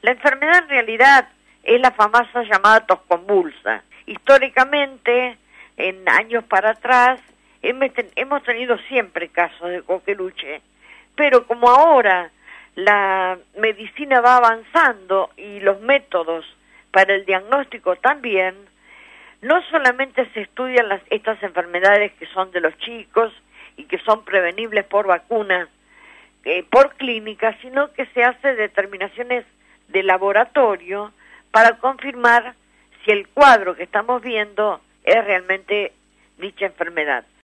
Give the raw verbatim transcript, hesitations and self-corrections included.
La enfermedad en realidad es la famosa llamada tos convulsa. Históricamente, en años para atrás, hemos tenido siempre casos de coqueluche, pero como ahora la medicina va avanzando y los métodos para el diagnóstico también, no solamente se estudian las, estas enfermedades que son de los chicos y que son prevenibles por vacuna, eh, por clínica, sino que se hace determinaciones de laboratorio para confirmar si el cuadro que estamos viendo es realmente dicha enfermedad.